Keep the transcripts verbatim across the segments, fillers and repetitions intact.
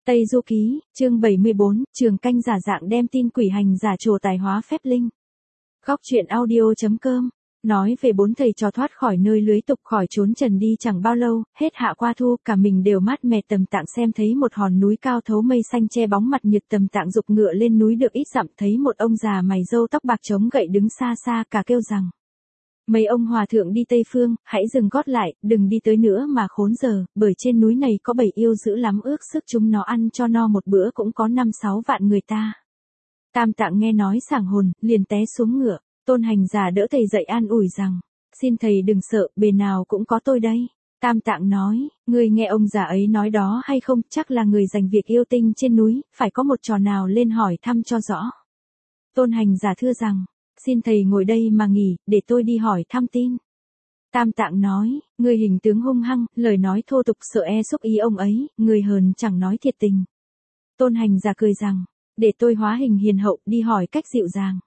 Tây Du Ký, chương bảy mươi bốn, Trường Canh giả dạng đem tin quỷ hành giả trồ tài hóa phép linh. Góc truyện audio.com nói về bốn thầy trò thoát khỏi nơi lưới tục khỏi trốn trần đi chẳng bao lâu, hết hạ qua thu, cả mình đều mát mẻ tầm tạng xem thấy một hòn núi cao thấu mây xanh che bóng mặt nhiệt tầm tạng dục ngựa lên núi được ít dặm thấy một ông già mày râu tóc bạc chống gậy đứng xa xa cả kêu rằng. Mấy ông hòa thượng đi Tây Phương, hãy dừng gót lại, đừng đi tới nữa mà khốn giờ, bởi trên núi này có bảy yêu dữ lắm ước sức chúng nó ăn cho no một bữa cũng có năm sáu vạn người ta. Tam Tạng nghe nói sảng hồn, liền té xuống ngựa, Tôn Hành giả đỡ thầy dậy an ủi rằng, xin thầy đừng sợ, bề nào cũng có tôi đây. Tam Tạng nói, người nghe ông già ấy nói đó hay không, chắc là người giành việc yêu tinh trên núi, phải có một trò nào lên hỏi thăm cho rõ. Tôn Hành giả thưa rằng, xin thầy ngồi đây mà nghỉ, để tôi đi hỏi thăm tin. Tam Tạng nói, người hình tướng hung hăng, lời nói thô tục sợ e xúc ý ông ấy, người hờn chẳng nói thiệt tình. Tôn Hành giả cười rằng, để tôi hóa hình hiền hậu đi hỏi cách dịu dàng.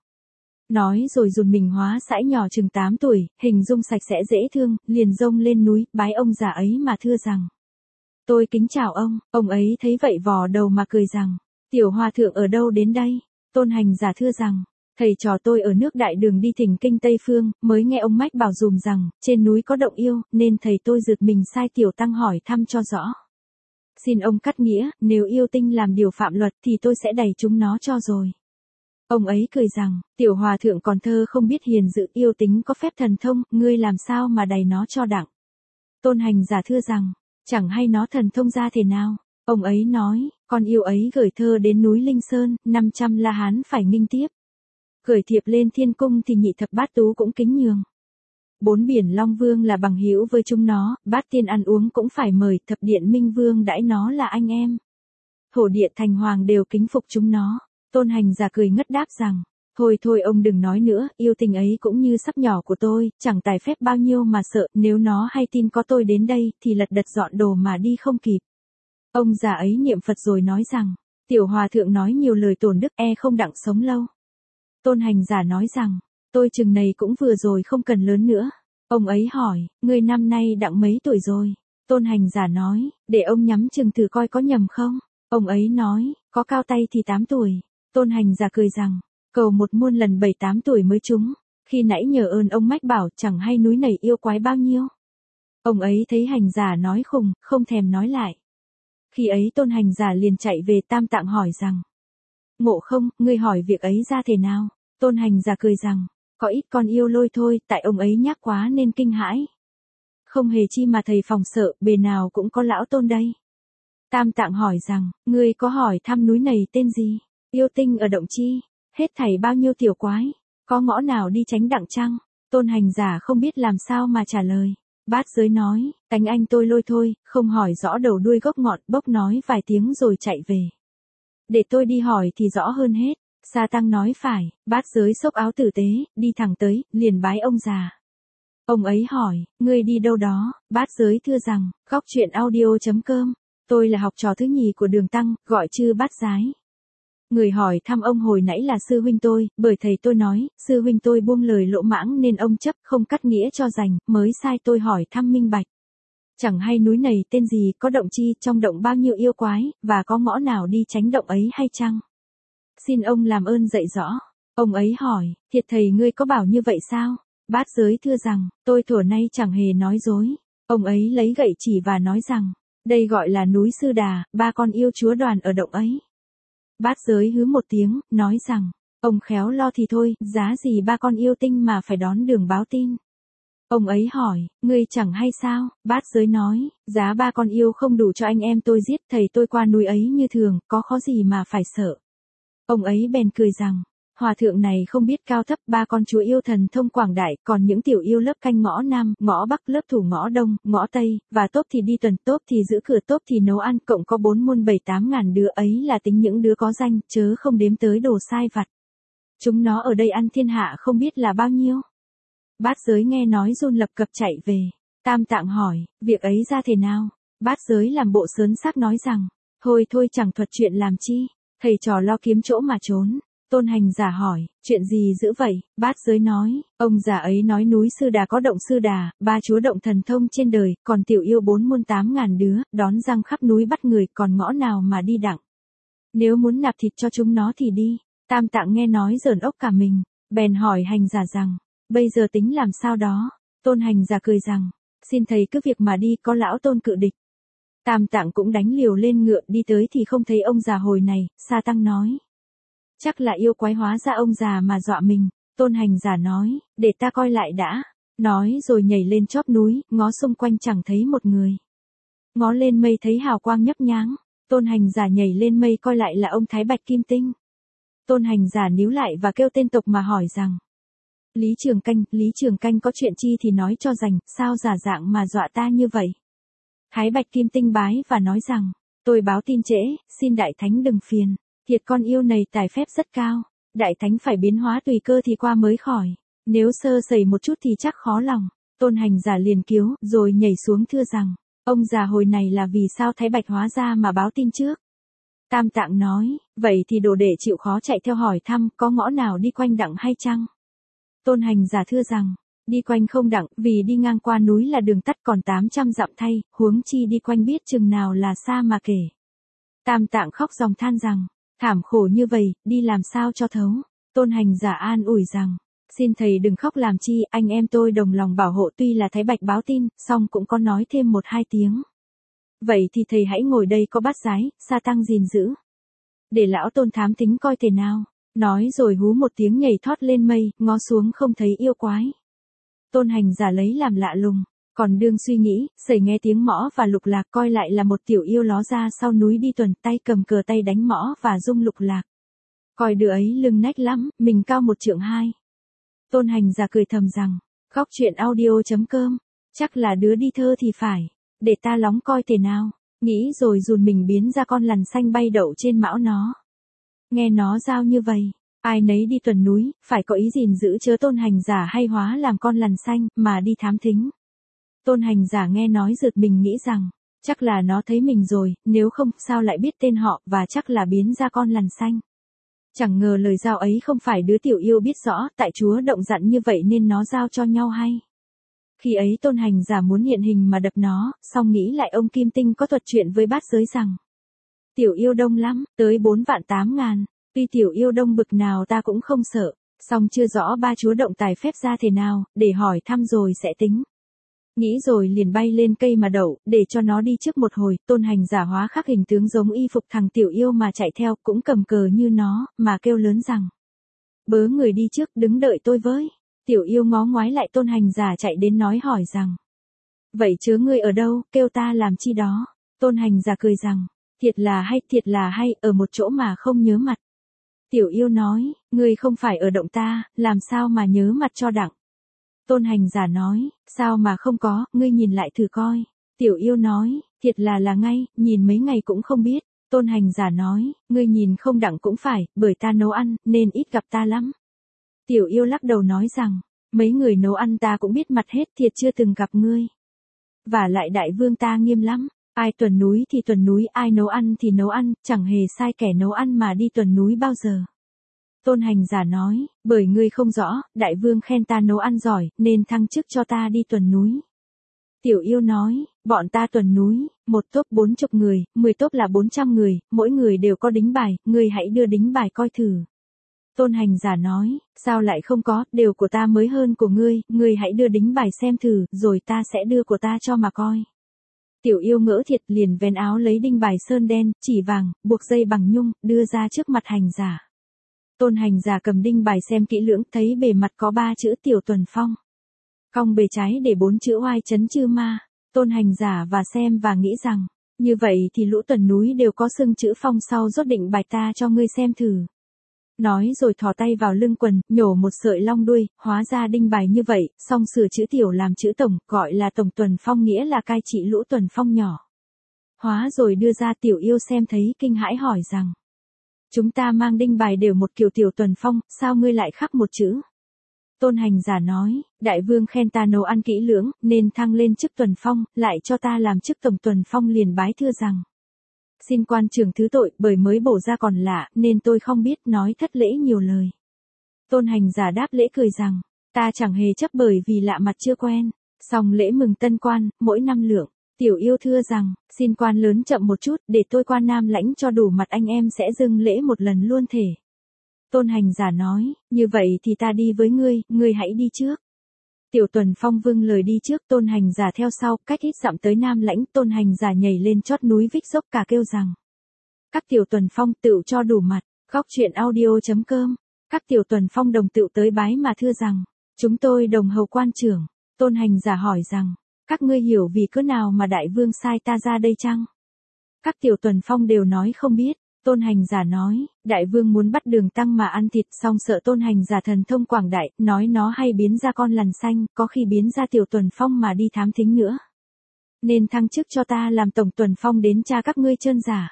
Nói rồi dùn mình hóa sãi nhỏ chừng tám tuổi, hình dung sạch sẽ dễ thương, liền rông lên núi, bái ông già ấy mà thưa rằng. Tôi kính chào ông, ông ấy thấy vậy vò đầu mà cười rằng, tiểu hòa thượng ở đâu đến đây? Tôn Hành giả thưa rằng, thầy trò tôi ở nước Đại Đường đi thỉnh kinh Tây Phương, mới nghe ông Mách bảo dùm rằng, trên núi có động yêu, nên thầy tôi giật mình sai tiểu tăng hỏi thăm cho rõ. Xin ông cắt nghĩa, nếu yêu tinh làm điều phạm luật thì tôi sẽ đày chúng nó cho rồi. Ông ấy cười rằng, tiểu hòa thượng còn thơ không biết hiền dự yêu tính có phép thần thông, ngươi làm sao mà đày nó cho đặng. Tôn Hành giả thưa rằng, chẳng hay nó thần thông ra thế nào. Ông ấy nói, con yêu ấy gửi thơ đến núi Linh Sơn, năm trăm La Hán phải nghinh tiếp. Gửi thiệp lên thiên cung thì nhị thập bát tú cũng kính nhường. Bốn biển Long Vương là bằng hữu với chúng nó, bát tiên ăn uống cũng phải mời, thập điện Minh Vương đãi nó là anh em. Thổ điện Thành Hoàng đều kính phục chúng nó. Tôn Hành giả cười ngất đáp rằng, thôi thôi ông đừng nói nữa, yêu tình ấy cũng như sắp nhỏ của tôi, chẳng tài phép bao nhiêu mà sợ, nếu nó hay tin có tôi đến đây, thì lật đật dọn đồ mà đi không kịp. Ông già ấy niệm Phật rồi nói rằng, tiểu hòa thượng nói nhiều lời tổn đức e không đặng sống lâu. Tôn Hành giả nói rằng, tôi chừng này cũng vừa rồi không cần lớn nữa. Ông ấy hỏi, ngươi năm nay đặng mấy tuổi rồi? Tôn Hành giả nói, để ông nhắm chừng thử coi có nhầm không? Ông ấy nói, có cao tay thì tám tuổi. Tôn Hành giả cười rằng, cầu một muôn lần bảy tám tuổi mới trúng, khi nãy nhờ ơn ông Mách bảo chẳng hay núi này yêu quái bao nhiêu. Ông ấy thấy Hành giả nói khùng, không thèm nói lại. Khi ấy Tôn Hành giả liền chạy về Tam Tạng hỏi rằng, Ngộ không, ngươi hỏi việc ấy ra thế nào? Tôn Hành giả cười rằng, có ít con yêu lôi thôi, tại ông ấy nhắc quá nên kinh hãi. Không hề chi mà thầy phòng sợ, bề nào cũng có lão Tôn đây. Tam Tạng hỏi rằng, ngươi có hỏi thăm núi này tên gì? Yêu tinh ở động chi? Hết thảy bao nhiêu tiểu quái? Có ngõ nào đi tránh đặng chăng? Tôn Hành giả không biết làm sao mà trả lời. Bát giới nói, cánh anh tôi lôi thôi, không hỏi rõ đầu đuôi gốc ngọn, bốc nói vài tiếng rồi chạy về. Để tôi đi hỏi thì rõ hơn hết. Sa tăng nói phải, bát giới xốc áo tử tế, đi thẳng tới, liền bái ông già. Ông ấy hỏi, ngươi đi đâu đó? Bát giới thưa rằng, góc truyện audio.com, tôi là học trò thứ nhì của Đường Tăng, gọi chư Bát Giái. Người hỏi thăm ông hồi nãy là sư huynh tôi, bởi thầy tôi nói, sư huynh tôi buông lời lỗ mãng nên ông chấp không cắt nghĩa cho rành, mới sai tôi hỏi thăm minh bạch. Chẳng hay núi này tên gì, có động chi, trong động bao nhiêu yêu quái, và có ngõ nào đi tránh động ấy hay chăng? Xin ông làm ơn dạy rõ. Ông ấy hỏi, thiệt thầy ngươi có bảo như vậy sao? Bát giới thưa rằng, tôi thuở nay chẳng hề nói dối. Ông ấy lấy gậy chỉ và nói rằng, đây gọi là núi Sư Đà, ba con yêu chúa đoàn ở động ấy. Bát giới hứ một tiếng, nói rằng, ông khéo lo thì thôi, giá gì ba con yêu tinh mà phải đón đường báo tin. Ông ấy hỏi, ngươi chẳng hay sao? Bát giới nói, giá ba con yêu không đủ cho anh em tôi giết, thầy tôi qua núi ấy như thường, có khó gì mà phải sợ. Ông ấy bèn cười rằng, hòa thượng này không biết cao thấp, ba con chúa yêu thần thông quảng đại, còn những tiểu yêu lớp canh ngõ Nam, ngõ Bắc, lớp thủ ngõ Đông, ngõ Tây, và tốp thì đi tuần, tốp thì giữ cửa, tốp thì nấu ăn, cộng có bốn muôn bảy tám ngàn đứa ấy là tính những đứa có danh, chớ không đếm tới đồ sai vặt. Chúng nó ở đây ăn thiên hạ không biết là bao nhiêu. Bát giới nghe nói run lập cập chạy về. Tam Tạng hỏi, việc ấy ra thế nào? Bát giới làm bộ sớn xác nói rằng, thôi thôi chẳng thuật chuyện làm chi. Thầy trò lo kiếm chỗ mà trốn. Tôn hành giả hỏi, chuyện gì dữ vậy? Bát giới nói, ông già ấy nói núi Sư Đà có động Sư Đà, ba chúa động thần thông trên đời, còn tiểu yêu bốn muôn tám ngàn đứa, đón răng khắp núi bắt người, còn ngõ nào mà đi đặng. Nếu muốn nạp thịt cho chúng nó thì đi. Tam Tạng nghe nói giỡn ốc cả mình, bèn hỏi hành giả rằng, bây giờ tính làm sao đó? Tôn hành giả cười rằng, xin thầy cứ việc mà đi, có lão Tôn cự địch. Tam Tạng cũng đánh liều lên ngựa, đi tới thì không thấy ông già hồi này. Sa Tăng nói, chắc là yêu quái hóa ra ông già mà dọa mình. Tôn hành giả nói, để ta coi lại đã. Nói rồi nhảy lên chóp núi, ngó xung quanh chẳng thấy một người. Ngó lên mây thấy hào quang nhấp nháng. Tôn hành giả nhảy lên mây coi lại là ông Thái Bạch Kim Tinh. Tôn hành giả níu lại và kêu tên tộc mà hỏi rằng, Lý Trường Canh, Lý Trường Canh có chuyện chi thì nói cho rành, sao giả dạng mà dọa ta như vậy? Thái Bạch Kim Tinh bái và nói rằng, tôi báo tin trễ, xin Đại Thánh đừng phiền, thiệt con yêu này tài phép rất cao, Đại Thánh phải biến hóa tùy cơ thì qua mới khỏi, nếu sơ sẩy một chút thì chắc khó lòng. Tôn hành giả liền cứu, rồi nhảy xuống thưa rằng, ông già hồi này là vì sao Thái Bạch hóa ra mà báo tin trước? Tam Tạng nói, vậy thì đồ đệ chịu khó chạy theo hỏi thăm, có ngõ nào đi quanh đặng hay chăng? Tôn hành giả thưa rằng, đi quanh không đặng, vì đi ngang qua núi là đường tắt còn tám trăm dặm thay, huống chi đi quanh biết chừng nào là xa mà kể. Tam Tạng khóc ròng than rằng, thảm khổ như vậy, đi làm sao cho thấu. Tôn hành giả an ủi rằng, xin thầy đừng khóc làm chi, anh em tôi đồng lòng bảo hộ, tuy là Thái Bạch báo tin, song cũng có nói thêm một hai tiếng. Vậy thì thầy hãy ngồi đây có bát giái, Sa Tăng gìn giữ. Để lão Tôn thám tính coi thế nào. Nói rồi hú một tiếng nhảy thoát lên mây, ngó xuống không thấy yêu quái. Tôn hành giả lấy làm lạ lùng, còn đương suy nghĩ, sẩy nghe tiếng mõ và lục lạc, coi lại là một tiểu yêu ló ra sau núi đi tuần, tay cầm cờ tay đánh mõ và rung lục lạc. Coi đứa ấy lưng nách lắm, mình cao một trượng hai. Tôn hành giả cười thầm rằng, góc truyện audio chấm com, chắc là đứa đi thơ thì phải, để ta lóng coi thế nào. Nghĩ rồi dùn mình biến ra con lằn xanh bay đậu trên mão nó. Nghe nó giao như vậy, ai nấy đi tuần núi, phải có ý gìn giữ chớ tôn hành giả hay hóa làm con lằn xanh, mà đi thám thính. Tôn hành giả nghe nói giật mình nghĩ rằng, chắc là nó thấy mình rồi, nếu không sao lại biết tên họ, và chắc là biến ra con lằn xanh. Chẳng ngờ lời giao ấy không phải đứa tiểu yêu biết rõ, tại chúa động dặn như vậy nên nó giao cho nhau hay. Khi ấy tôn hành giả muốn hiện hình mà đập nó, song nghĩ lại ông Kim Tinh có thuật chuyện với bát giới rằng, tiểu yêu đông lắm, tới bốn vạn tám ngàn, tuy tiểu yêu đông bực nào ta cũng không sợ, song chưa rõ ba chúa động tài phép ra thế nào, để hỏi thăm rồi sẽ tính. Nghĩ rồi liền bay lên cây mà đậu, để cho nó đi trước một hồi. Tôn hành giả hóa khắc hình tướng giống y phục thằng tiểu yêu mà chạy theo, cũng cầm cờ như nó, mà kêu lớn rằng, bớ người đi trước đứng đợi tôi với. Tiểu yêu ngó ngoái lại tôn hành giả chạy đến nói hỏi rằng, vậy chớ ngươi ở đâu, kêu ta làm chi đó. Tôn hành giả cười rằng, thiệt là hay, thiệt là hay, ở một chỗ mà không nhớ mặt. Tiểu yêu nói, ngươi không phải ở động ta, làm sao mà nhớ mặt cho đặng. Tôn hành giả nói, sao mà không có, ngươi nhìn lại thử coi. Tiểu yêu nói, thiệt là là ngay, nhìn mấy ngày cũng không biết. Tôn hành giả nói, ngươi nhìn không đặng cũng phải, bởi ta nấu ăn, nên ít gặp ta lắm. Tiểu yêu lắc đầu nói rằng, mấy người nấu ăn ta cũng biết mặt hết, thiệt chưa từng gặp ngươi. Và lại đại vương ta nghiêm lắm, ai tuần núi thì tuần núi, ai nấu ăn thì nấu ăn, chẳng hề sai kẻ nấu ăn mà đi tuần núi bao giờ. Tôn hành giả nói, bởi ngươi không rõ, đại vương khen ta nấu ăn giỏi, nên thăng chức cho ta đi tuần núi. Tiểu yêu nói, bọn ta tuần núi, một tốp bốn chục người, mười tốp là bốn trăm người, mỗi người đều có đính bài, ngươi hãy đưa đính bài coi thử. Tôn hành giả nói, sao lại không có, đều của ta mới hơn của ngươi, ngươi hãy đưa đính bài xem thử, rồi ta sẽ đưa của ta cho mà coi. Tiểu yêu ngỡ thiệt liền vén áo lấy đinh bài sơn đen, chỉ vàng, buộc dây bằng nhung, đưa ra trước mặt hành giả. Tôn hành giả cầm đinh bài xem kỹ lưỡng, thấy bề mặt có ba chữ Tiểu Tuần Phong. Cong bề trái để bốn chữ oai chấn chư ma. Tôn hành giả và xem và nghĩ rằng, như vậy thì lũ tuần núi đều có xưng chữ phong sau rốt định bài ta cho ngươi xem thử. Nói rồi thò tay vào lưng quần, nhổ một sợi long đuôi, hóa ra đinh bài như vậy, xong sửa chữ tiểu làm chữ tổng, gọi là tổng tuần phong nghĩa là cai trị lũ tuần phong nhỏ. Hóa rồi đưa ra tiểu yêu xem thấy kinh hãi hỏi rằng, chúng ta mang đinh bài đều một kiểu tiểu tuần phong, sao ngươi lại khắc một chữ? Tôn hành giả nói, đại vương khen ta nấu ăn kỹ lưỡng, nên thăng lên chức tuần phong, lại cho ta làm chức tổng tuần phong liền bái thưa rằng, Xin quan trưởng thứ tội, bởi mới bổ ra còn lạ, nên tôi không biết, nói thất lễ nhiều lời. Tôn hành giả đáp lễ cười rằng, ta chẳng hề chấp bởi vì lạ mặt chưa quen. Xong lễ mừng tân quan, mỗi năm lượng. Tiểu yêu thưa rằng, xin quan lớn chậm một chút, để tôi qua Nam Lãnh cho đủ mặt anh em sẽ dâng lễ một lần luôn thể. Tôn hành giả nói, như vậy thì ta đi với ngươi, ngươi hãy đi trước. Tiểu Tuần Phong vâng lời đi trước, Tôn hành giả theo sau, cách ít dặm tới Nam Lãnh, Tôn hành giả nhảy lên chót núi Vích Dốc cả kêu rằng. Các Tiểu Tuần Phong tựu cho đủ mặt, góc truyện audio.com. Các Tiểu Tuần Phong đồng tựu tới bái mà thưa rằng, chúng tôi đồng hầu quan trưởng. Tôn hành giả hỏi rằng, các ngươi hiểu vì cớ nào mà đại vương sai ta ra đây chăng? Các Tiểu Tuần Phong đều nói không biết. Tôn hành giả nói, đại vương muốn bắt Đường Tăng mà ăn thịt, xong sợ Tôn hành giả thần thông quảng đại, nói nó hay biến ra con lằn xanh, có khi biến ra Tiểu Tuần Phong mà đi thám thính nữa. Nên thăng chức cho ta làm tổng Tuần Phong đến tra các ngươi trơn giả.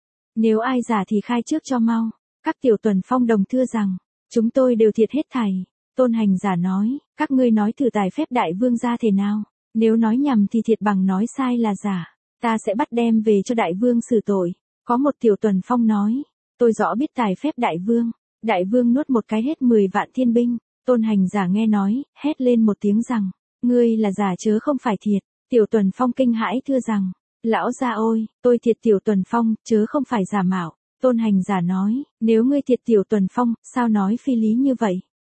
Nếu ai giả thì khai trước cho mau. Các Tiểu Tuần Phong đồng thưa rằng, chúng tôi đều thiệt hết thảy. Tôn hành giả nói, các ngươi nói thử tài phép đại vương ra thế nào, nếu nói nhầm thì thiệt bằng nói sai là giả, ta sẽ bắt đem về cho đại vương xử tội. Có một Tiểu Tuần Phong nói, tôi rõ biết tài phép đại vương. Đại vương nuốt một cái hết mười vạn thiên binh. Tôn hành giả nghe nói, hét lên một tiếng rằng, ngươi là giả chớ không phải thiệt. Tiểu Tuần Phong kinh hãi thưa rằng, lão gia ôi, tôi thiệt Tiểu Tuần Phong, chớ không phải giả mạo. Tôn hành giả nói, nếu ngươi thiệt Tiểu Tuần Phong, sao nói phi lý như vậy?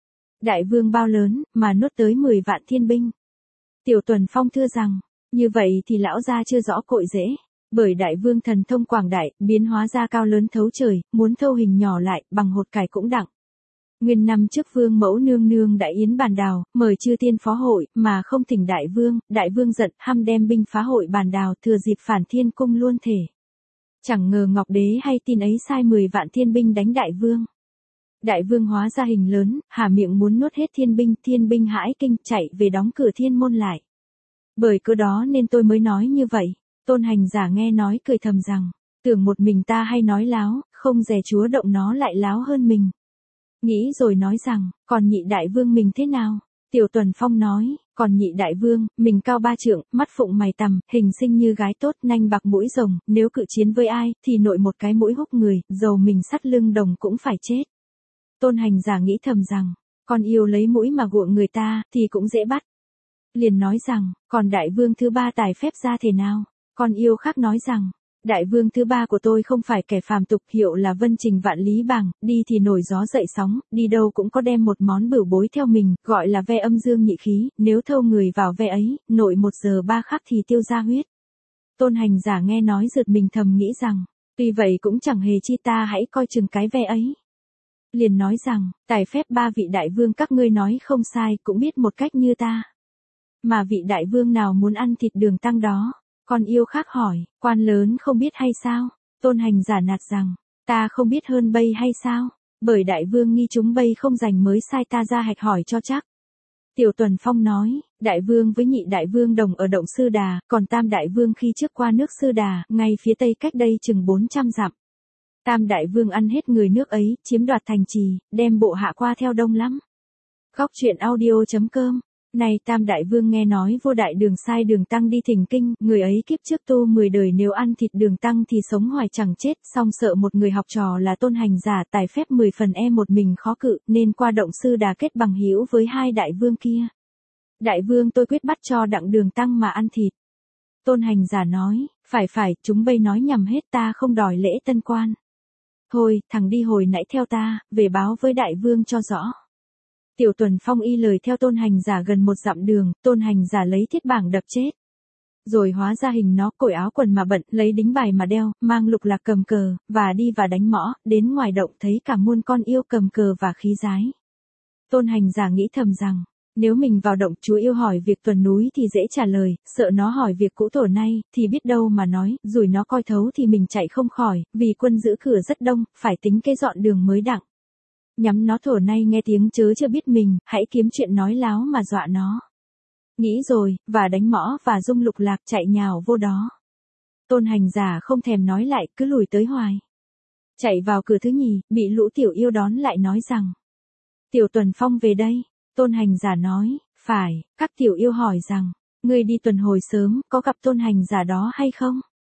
Đại vương bao lớn, mà nuốt tới mười vạn thiên binh. Tiểu Tuần Phong thưa rằng, như vậy thì lão gia chưa rõ cội rễ. Bởi đại vương thần thông quảng đại, biến hóa ra cao lớn thấu trời, muốn thâu hình nhỏ lại, bằng hột cải cũng đặng. Nguyên năm trước vương mẫu nương nương đại yến bàn đào, mời chư tiên phó hội, mà không thỉnh đại vương, đại vương giận, hăm đem binh phá hội bàn đào, thừa dịp phản thiên cung luôn thể. Chẳng ngờ Ngọc Đế hay tin ấy sai mười vạn thiên binh đánh đại vương. Đại vương hóa ra hình lớn, há miệng muốn nuốt hết thiên binh, thiên binh hãi kinh, chạy về đóng cửa thiên môn lại. Bởi cớ đó nên tôi mới nói như vậy. Tôn hành giả nghe nói cười thầm rằng, tưởng một mình ta hay nói láo, không dè chúa động nó lại láo hơn mình. Nghĩ rồi nói rằng, còn nhị đại vương mình thế nào? Tiểu Tuần Phong nói, còn nhị đại vương, mình cao ba trượng, mắt phụng mày tằm, hình sinh như gái tốt, nanh bạc mũi rồng, nếu cự chiến với ai, thì nội một cái mũi húc người, dầu mình sắt lưng đồng cũng phải chết. Tôn hành giả nghĩ thầm rằng, con yêu lấy mũi mà gụa người ta, thì cũng dễ bắt. Liền nói rằng, còn đại vương thứ ba tài phép ra thế nào? Con yêu khác nói rằng, đại vương thứ ba của tôi không phải kẻ phàm tục, hiệu là Vân Trình Vạn Lý Bàng, đi thì nổi gió dậy sóng, đi đâu cũng có đem một món bửu bối theo mình, gọi là ve âm dương nhị khí, nếu thâu người vào ve ấy, nội một giờ ba khắc thì tiêu ra huyết. Tôn hành giả nghe nói giật mình thầm nghĩ rằng, tuy vậy cũng chẳng hề chi, ta hãy coi chừng cái ve ấy. Liền nói rằng, tài phép ba vị đại vương các ngươi nói không sai, cũng biết một cách như ta. Mà vị đại vương nào muốn ăn thịt Đường Tăng đó? Con yêu khác hỏi, quan lớn không biết hay sao? Tôn hành giả nạt rằng, ta không biết hơn bây hay sao? Bởi đại vương nghi chúng bây không dành mới sai ta ra hạch hỏi cho chắc. Tiểu Tuần Phong nói, đại vương với nhị đại vương đồng ở động Sư Đà, còn tam đại vương khi trước qua nước Sư Đà, ngay phía tây cách đây chừng bốn trăm dặm. Tam đại vương ăn hết người nước ấy, chiếm đoạt thành trì, đem bộ hạ qua theo đông lắm. Góc truyện audio.com. Này tam đại vương nghe nói vô đại đường sai Đường Tăng đi thỉnh kinh, người ấy kiếp trước tu mười đời nếu ăn thịt Đường Tăng thì sống hoài chẳng chết, song sợ một người học trò là Tôn hành giả tài phép mười phần e một mình khó cự, nên qua động Sư Đà kết bằng hữu với hai đại vương kia. Đại vương tôi quyết bắt cho đặng Đường Tăng mà ăn thịt. Tôn hành giả nói, phải phải, chúng bây nói nhầm hết, ta không đòi lễ tân quan. Thôi, thằng đi hồi nãy theo ta, về báo với đại vương cho rõ. Tiểu Tuần Phong y lời theo Tôn hành giả gần một dặm đường, Tôn hành giả lấy thiết bảng đập chết. Rồi hóa ra hình nó, cởi áo quần mà bận, lấy đính bài mà đeo, mang lục lạc cầm cờ, và đi và đánh mõ, đến ngoài động thấy cả muôn con yêu cầm cờ và khí giái. Tôn hành giả nghĩ thầm rằng, nếu mình vào động chú yêu hỏi việc tuần núi thì dễ trả lời, sợ nó hỏi việc cũ tổ nay, thì biết đâu mà nói, rủi nó coi thấu thì mình chạy không khỏi, vì quân giữ cửa rất đông, phải tính cái dọn đường mới đặng. Nhắm nó thổ nay nghe tiếng chớ chưa biết mình, hãy kiếm chuyện nói láo mà dọa nó. Nghĩ rồi, và đánh mõ và dung lục lạc chạy nhào vô đó. Tôn hành giả không thèm nói lại, cứ lùi tới hoài. Chạy vào cửa thứ nhì, bị lũ tiểu yêu đón lại nói rằng, Tiểu Tuần Phong về đây. Tôn hành giả nói, phải. Các tiểu yêu hỏi rằng, ngươi đi tuần hồi sớm, có gặp tôn hành giả đó hay không?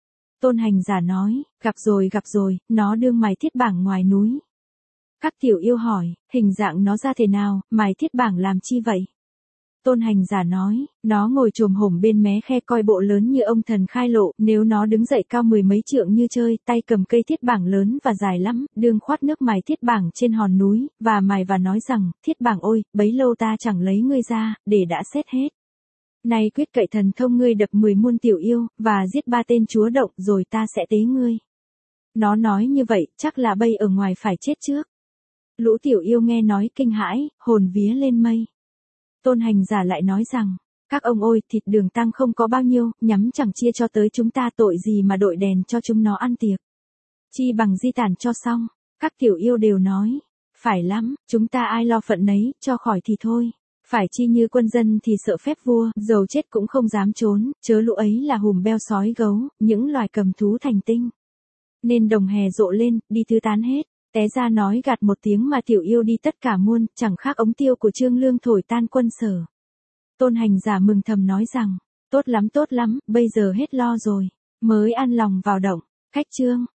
Tôn hành giả nói, gặp rồi gặp rồi, nó đương mài thiết bảng ngoài núi. Các tiểu yêu hỏi, hình dạng nó ra thế nào, mài thiết bảng làm chi vậy? Tôn hành giả nói, nó ngồi chồm hổm bên mé khe coi bộ lớn như ông thần khai lộ, nếu nó đứng dậy cao mười mấy trượng như chơi, tay cầm cây thiết bảng lớn và dài lắm, đương khoát nước mài thiết bảng trên hòn núi, và mài và nói rằng, thiết bảng ôi, bấy lâu ta chẳng lấy ngươi ra, để đã xét hết. Nay quyết cậy thần thông ngươi đập mười muôn tiểu yêu, và giết ba tên chúa động rồi ta sẽ tế ngươi. Nó nói như vậy, chắc là bây ở ngoài phải chết trước. Lũ tiểu yêu nghe nói kinh hãi, hồn vía lên mây. Tôn hành giả lại nói rằng, các ông ôi, thịt đường tăng không có bao nhiêu, nhắm chẳng chia cho tới chúng ta tội gì mà đội đèn cho chúng nó ăn tiệc. Chi bằng di tản cho xong. Các tiểu yêu đều nói, phải lắm, chúng ta ai lo phận nấy, cho khỏi thì thôi. Phải chi như quân dân thì sợ phép vua, dầu chết cũng không dám trốn, chớ lũ ấy là hùm beo sói gấu, những loài cầm thú thành tinh. Nên đồng hè rộ lên, đi tứ tán hết. Té ra nói gạt một tiếng mà tiểu yêu đi tất cả muôn, chẳng khác ống tiêu của Trương Lương thổi tan quân Sở. Tôn hành giả mừng thầm nói rằng, tốt lắm tốt lắm, bây giờ hết lo rồi, mới an lòng vào động. Khách Trương